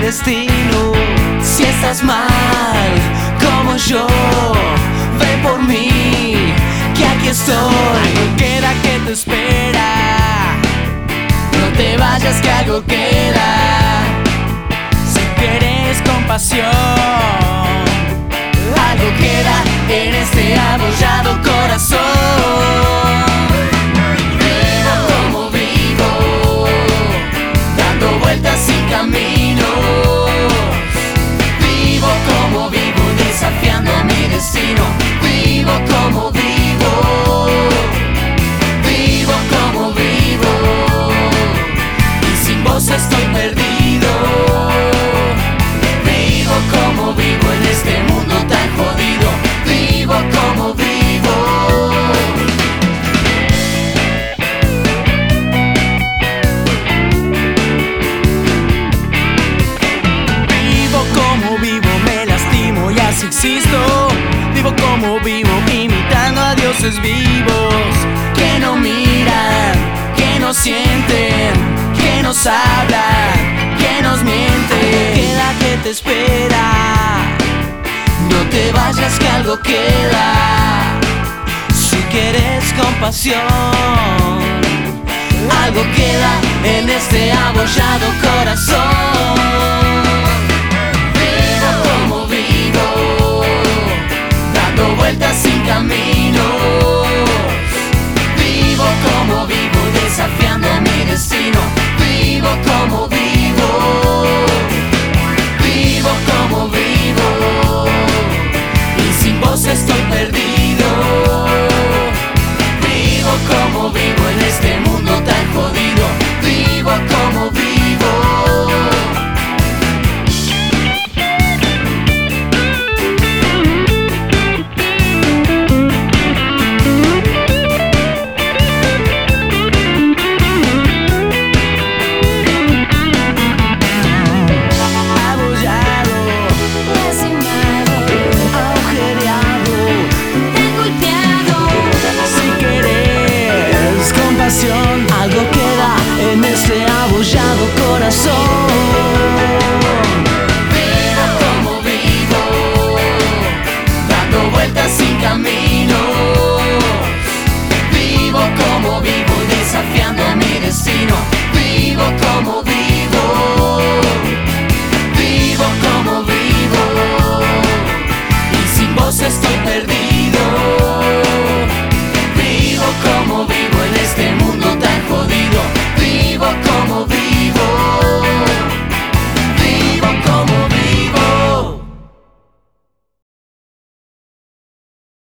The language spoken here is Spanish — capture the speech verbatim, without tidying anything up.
destino. Si estás mal, como yo, ven por mí, que aquí estoy. Algo queda que te espera, no te vayas que algo queda. Si quieres compasión, algo queda en este abollado corazón. Vivo como vivo, dando vueltas sin caminos. Vivo como vivo, desafiando mi destino. Vivo como vivo, vivo como vivo, y sin vos estoy perdido. Vivo como vivo en este mundo tan jodido. Vivo como vivo. Vivo como vivo, me lastimo y así existo. Vivo como vivo, imitando a dioses vivos que no miran, que no sienten, que nos hablan, que nos mienten. Queda que te espera, no te vayas que algo queda. Si quieres compasión, algo queda en este abollado corazón. Vivo como vivo, dando vueltas sin caminos. Vivo como vivo, desafiando mi destino. Vivo como vivo, vivo como vivo, y sin vos estoy perdido. Vivo como vivo en este mundo tan jodido. Vivo como vivo. Algo queda en este abollado corazón. Vivo como vivo, dando vueltas sin caminos. Vivo como vivo, desafiando mi destino. Vivo como vivo, vivo como vivo, y sin vos estoy perdido.